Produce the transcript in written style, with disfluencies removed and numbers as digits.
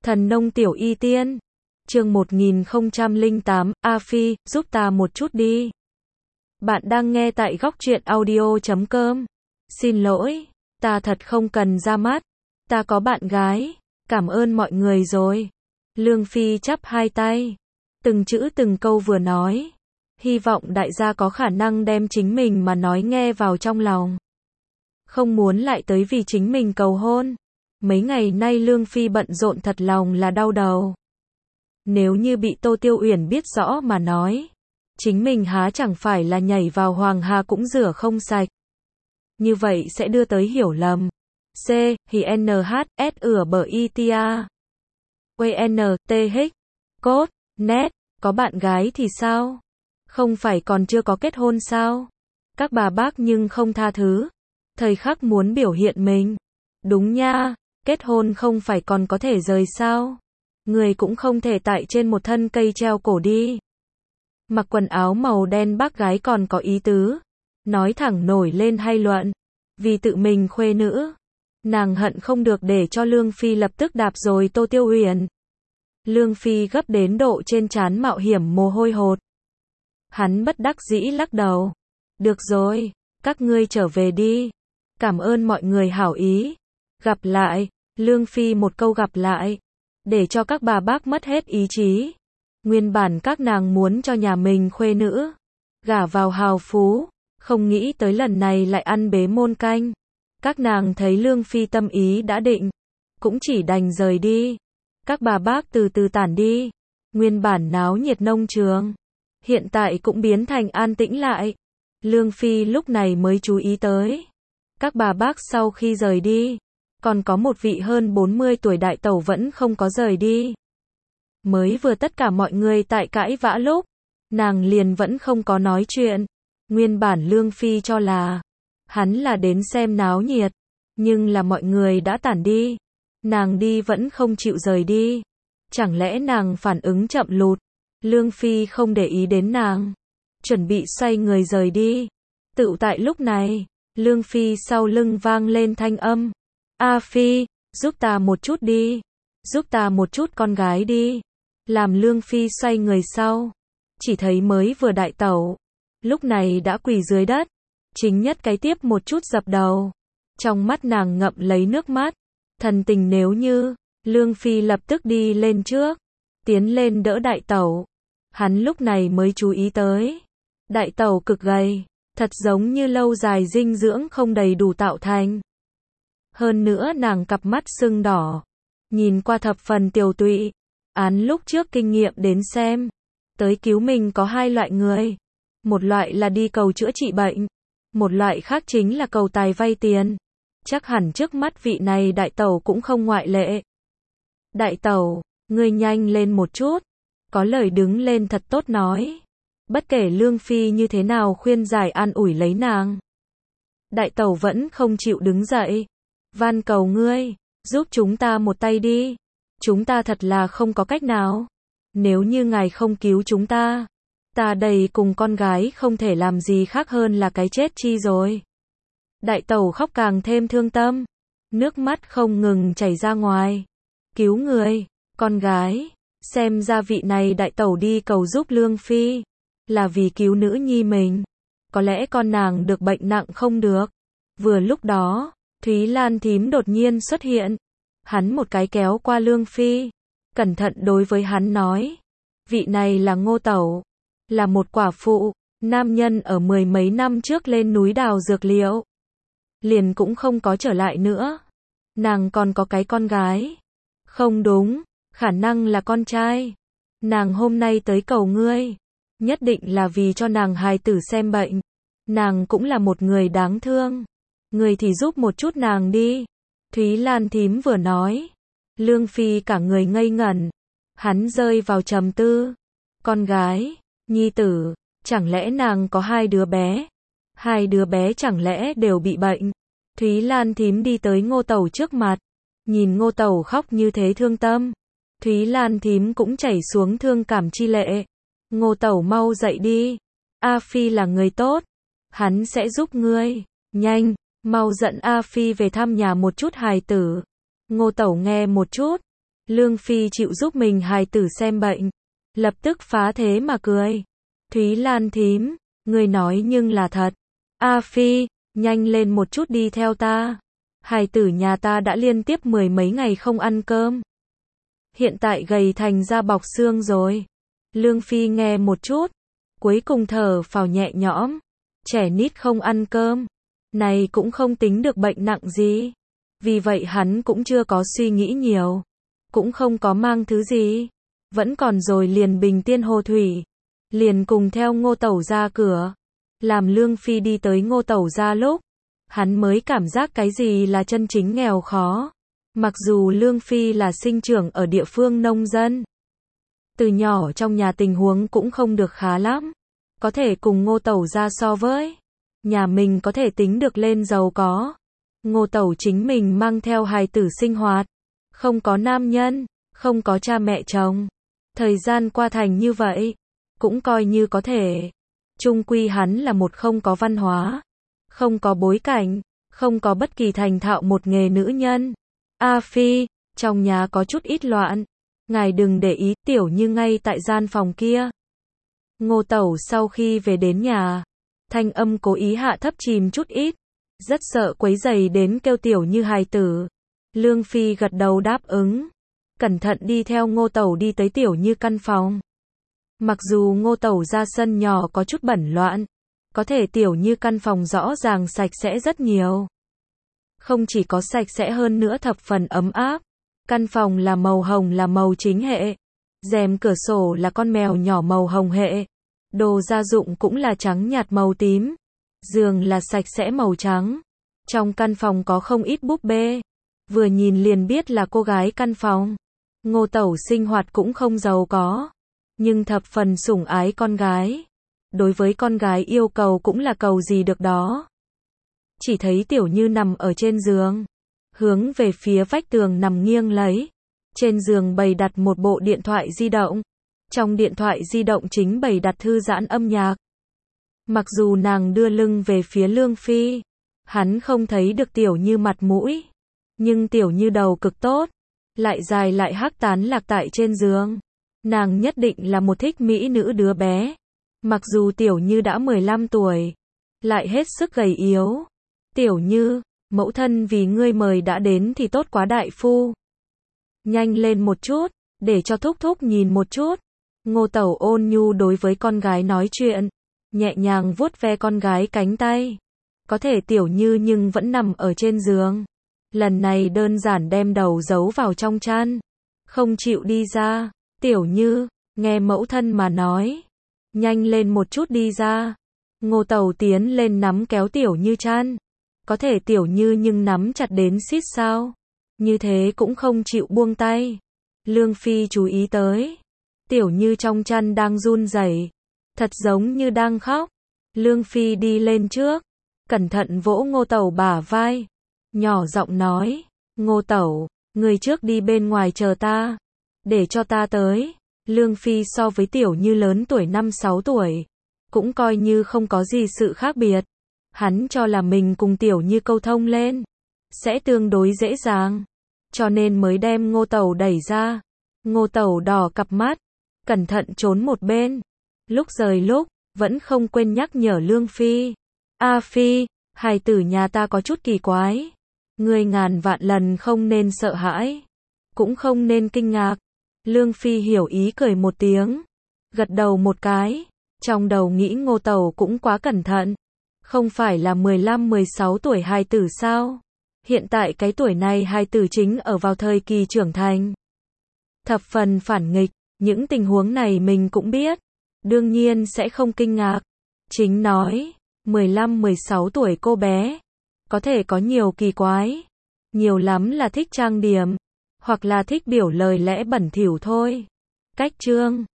Thần nông tiểu y tiên. Chương 1008, A Phi, giúp ta một chút đi. Bạn đang nghe tại góc truyện audio.com. Xin lỗi, ta thật không cần ra mắt. Ta có bạn gái. Cảm ơn mọi người rồi. Lương Phi chắp hai tay. Từng chữ từng câu vừa nói. Hy vọng đại gia có khả năng đem chính mình mà nói nghe vào trong lòng. Không muốn lại tới vì chính mình cầu hôn. Mấy ngày nay Lương Phi bận rộn thật lòng là đau đầu. Nếu như bị Tô Tiêu Uyển biết rõ mà nói, chính mình há chẳng phải là nhảy vào Hoàng Hà cũng rửa không sạch. Như vậy sẽ đưa tới hiểu lầm. C. Hì NH, S. Bờ ITA. WN, TH. Cốt, Net. Có bạn gái thì sao? Không phải còn chưa có kết hôn sao? Các bà bác nhưng không tha thứ. Thời khắc muốn biểu hiện mình. Đúng nha, kết hôn không phải còn có thể rời sao? Người cũng không thể tại trên một thân cây treo cổ đi. Mặc quần áo màu đen bác gái còn có ý tứ. Nói thẳng nổi lên hay luận. Vì tự mình khuê nữ. Nàng hận không được để cho Lương Phi lập tức đạp rồi Tô Tiêu Uyển. Lương Phi gấp đến độ trên trán mạo hiểm mồ hôi hột. Hắn bất đắc dĩ lắc đầu. Được rồi, các ngươi trở về đi. Cảm ơn mọi người hảo ý. Gặp lại. Lương Phi một câu gặp lại. Để cho các bà bác mất hết ý chí. Nguyên bản các nàng muốn cho nhà mình khuê nữ gả vào hào phú. Không nghĩ tới lần này lại ăn bế môn canh. Các nàng thấy Lương Phi tâm ý đã định. Cũng chỉ đành rời đi. Các bà bác từ từ tản đi. Nguyên bản náo nhiệt nông trường. Hiện tại cũng biến thành an tĩnh lại. Lương Phi lúc này mới chú ý tới. Các bà bác sau khi rời đi. Còn có một vị hơn 40 tuổi đại tẩu vẫn không có rời đi. Mới vừa tất cả mọi người tại cãi vã lúc. Nàng liền vẫn không có nói chuyện. Nguyên bản Lương Phi cho là hắn là đến xem náo nhiệt. Nhưng là mọi người đã tản đi. Nàng đi vẫn không chịu rời đi. Chẳng lẽ nàng phản ứng chậm lụt. Lương Phi không để ý đến nàng. Chuẩn bị xoay người rời đi. Tựu tại lúc này, Lương Phi sau lưng vang lên thanh âm. A Phi, giúp ta một chút đi. Giúp ta một chút con gái đi. Làm Lương Phi xoay người sau. Chỉ thấy mới vừa đại tẩu. Lúc này đã quỳ dưới đất. Chính nhất cái tiếp một chút dập đầu. Trong mắt nàng ngậm lấy nước mắt. Thần tình nếu như, Lương Phi lập tức đi lên trước. Tiến lên đỡ đại tẩu. Hắn lúc này mới chú ý tới. Đại tẩu cực gầy. Thật giống như lâu dài dinh dưỡng không đầy đủ tạo thành. Hơn nữa nàng cặp mắt sưng đỏ. Nhìn qua thập phần tiều tụy. Án lúc trước kinh nghiệm đến xem. Tới cứu mình có hai loại người. Một loại là đi cầu chữa trị bệnh. Một loại khác chính là cầu tài vay tiền. Chắc hẳn trước mắt vị này đại tẩu cũng không ngoại lệ. Đại tẩu, ngươi nhanh lên một chút. Có lời đứng lên thật tốt nói. Bất kể Lương Phi như thế nào khuyên giải an ủi lấy nàng. Đại tẩu vẫn không chịu đứng dậy. Van cầu ngươi, giúp chúng ta một tay đi. Chúng ta thật là không có cách nào. Nếu như ngài không cứu chúng ta, ta đây cùng con gái không thể làm gì khác hơn là cái chết chi rồi. Đại tẩu khóc càng thêm thương tâm. Nước mắt không ngừng chảy ra ngoài. Cứu người, con gái. Xem ra vị này đại tẩu đi cầu giúp Lương Phi. Là vì cứu nữ nhi mình. Có lẽ con nàng được bệnh nặng không được. Vừa lúc đó, Thúy Lan thím đột nhiên xuất hiện. Hắn một cái kéo qua Lương Phi. Cẩn thận đối với hắn nói. Vị này là Ngô Tẩu. Là một quả phụ. Nam nhân ở 10 mấy năm trước lên núi đào dược liệu. Liền cũng không có trở lại nữa. Nàng còn có cái con gái. Không đúng. Khả năng là con trai. Nàng hôm nay tới cầu ngươi. Nhất định là vì cho nàng hài tử xem bệnh. Nàng cũng là một người đáng thương. Người thì giúp một chút nàng đi. Thúy Lan thím vừa nói. Lương Phi cả người ngây ngẩn. Hắn rơi vào trầm tư. Con gái, nhi tử, chẳng lẽ nàng có hai đứa bé? Hai đứa bé chẳng lẽ đều bị bệnh? Thúy Lan thím đi tới Ngô Tẩu trước mặt. Nhìn Ngô Tẩu khóc như thế thương tâm. Thúy Lan thím cũng chảy xuống thương cảm chi lệ. Ngô Tẩu mau dậy đi. A Phi là người tốt. Hắn sẽ giúp ngươi. Nhanh, mau dẫn A Phi về thăm nhà một chút hài tử. Ngô Tẩu nghe một chút. Lương Phi chịu giúp mình hài tử xem bệnh, lập tức phá thế mà cười. Thúy Lan thím, người nói nhưng là thật. A Phi, nhanh lên một chút đi theo ta. Hài tử nhà ta đã liên tiếp 10 mấy ngày không ăn cơm. Hiện tại gầy thành da bọc xương rồi. Lương Phi nghe một chút, cuối cùng thở phào nhẹ nhõm. Trẻ nít không ăn cơm, này cũng không tính được bệnh nặng gì. Vì vậy hắn cũng chưa có suy nghĩ nhiều, cũng không có mang thứ gì. Vẫn còn rồi liền bình tiên hồ thủy, liền cùng theo Ngô Tẩu ra cửa. Làm Lương Phi đi tới Ngô Tẩu ra lúc, hắn mới cảm giác cái gì là chân chính nghèo khó. Mặc dù Lương Phi là sinh trưởng ở địa phương nông dân, từ nhỏ trong nhà tình huống cũng không được khá lắm, có thể cùng Ngô Tẩu ra so với, nhà mình có thể tính được lên giàu có. Ngô Tẩu chính mình mang theo hài tử sinh hoạt, không có nam nhân, không có cha mẹ chồng. Thời gian qua thành như vậy, cũng coi như có thể. Chung quy hắn là một không có văn hóa, không có bối cảnh, không có bất kỳ thành thạo một nghề nữ nhân. A Phi, trong nhà có chút ít loạn. Ngài đừng để ý, Tiểu Như ngay tại gian phòng kia. Ngô Tẩu sau khi về đến nhà, thanh âm cố ý hạ thấp chìm chút ít, rất sợ quấy rầy đến kêu Tiểu Như hài tử. Lương Phi gật đầu đáp ứng, cẩn thận đi theo Ngô Tẩu đi tới Tiểu Như căn phòng. Mặc dù Ngô Tẩu ra sân nhỏ có chút bẩn loạn, có thể Tiểu Như căn phòng rõ ràng sạch sẽ rất nhiều. Không chỉ có sạch sẽ hơn nữa thập phần ấm áp. Căn phòng là màu hồng là màu chính hệ. Rèm cửa sổ là con mèo nhỏ màu hồng hệ. Đồ gia dụng cũng là trắng nhạt màu tím. Giường là sạch sẽ màu trắng. Trong căn phòng có không ít búp bê. Vừa nhìn liền biết là cô gái căn phòng. Ngô Tẩu sinh hoạt cũng không giàu có, nhưng thập phần sủng ái con gái. Đối với con gái yêu cầu cũng là cầu gì được đó. Chỉ thấy Tiểu Như nằm ở trên giường, hướng về phía vách tường nằm nghiêng lấy. Trên giường bày đặt một bộ điện thoại di động. Trong điện thoại di động chính bày đặt thư giãn âm nhạc. Mặc dù nàng đưa lưng về phía Lương Phi, hắn không thấy được Tiểu Như mặt mũi. Nhưng Tiểu Như đầu cực tốt, lại dài lại hắc tán lạc tại trên giường. Nàng nhất định là một thích mỹ nữ đứa bé. Mặc dù Tiểu Như đã 15 tuổi, lại hết sức gầy yếu. Tiểu Như, mẫu thân vì ngươi mời đã đến thì tốt quá đại phu. Nhanh lên một chút, để cho thúc thúc nhìn một chút. Ngô Tẩu ôn nhu đối với con gái nói chuyện, nhẹ nhàng vuốt ve con gái cánh tay. Có thể Tiểu Như nhưng vẫn nằm ở trên giường. Lần này đơn giản đem đầu giấu vào trong chăn, không chịu đi ra. Tiểu Như, nghe mẫu thân mà nói, nhanh lên một chút đi ra. Ngô Tẩu tiến lên nắm kéo Tiểu Như chăn. Có thể Tiểu Như nhưng nắm chặt đến xít sao. Như thế cũng không chịu buông tay. Lương Phi chú ý tới. Tiểu Như trong chăn đang run rẩy, thật giống như đang khóc. Lương Phi đi lên trước, cẩn thận vỗ Ngô Tẩu bả vai. Nhỏ giọng nói, Ngô Tẩu, người trước đi bên ngoài chờ ta. Để cho ta tới. Lương Phi so với Tiểu Như lớn tuổi 5-6 tuổi. Cũng coi như không có gì sự khác biệt. Hắn cho là mình cùng Tiểu Như câu thông lên sẽ tương đối dễ dàng, cho nên mới đem Ngô Tẩu đẩy ra. Ngô Tẩu đỏ cặp mắt, cẩn thận trốn một bên. Lúc rời lúc, vẫn không quên nhắc nhở Lương Phi. A Phi, hài tử nhà ta có chút kỳ quái. Ngươi ngàn vạn lần không nên sợ hãi, cũng không nên kinh ngạc. Lương Phi hiểu ý cười một tiếng, gật đầu một cái. Trong đầu nghĩ Ngô Tẩu cũng quá cẩn thận. Không phải là 15-16 tuổi hài tử sao? Hiện tại cái tuổi này hài tử chính ở vào thời kỳ trưởng thành. Thập phần phản nghịch, những tình huống này mình cũng biết. Đương nhiên sẽ không kinh ngạc. Chính nói, 15-16 tuổi cô bé, có thể có nhiều kỳ quái. Nhiều lắm là thích trang điểm, hoặc là thích biểu lời lẽ bẩn thỉu thôi. Cách chương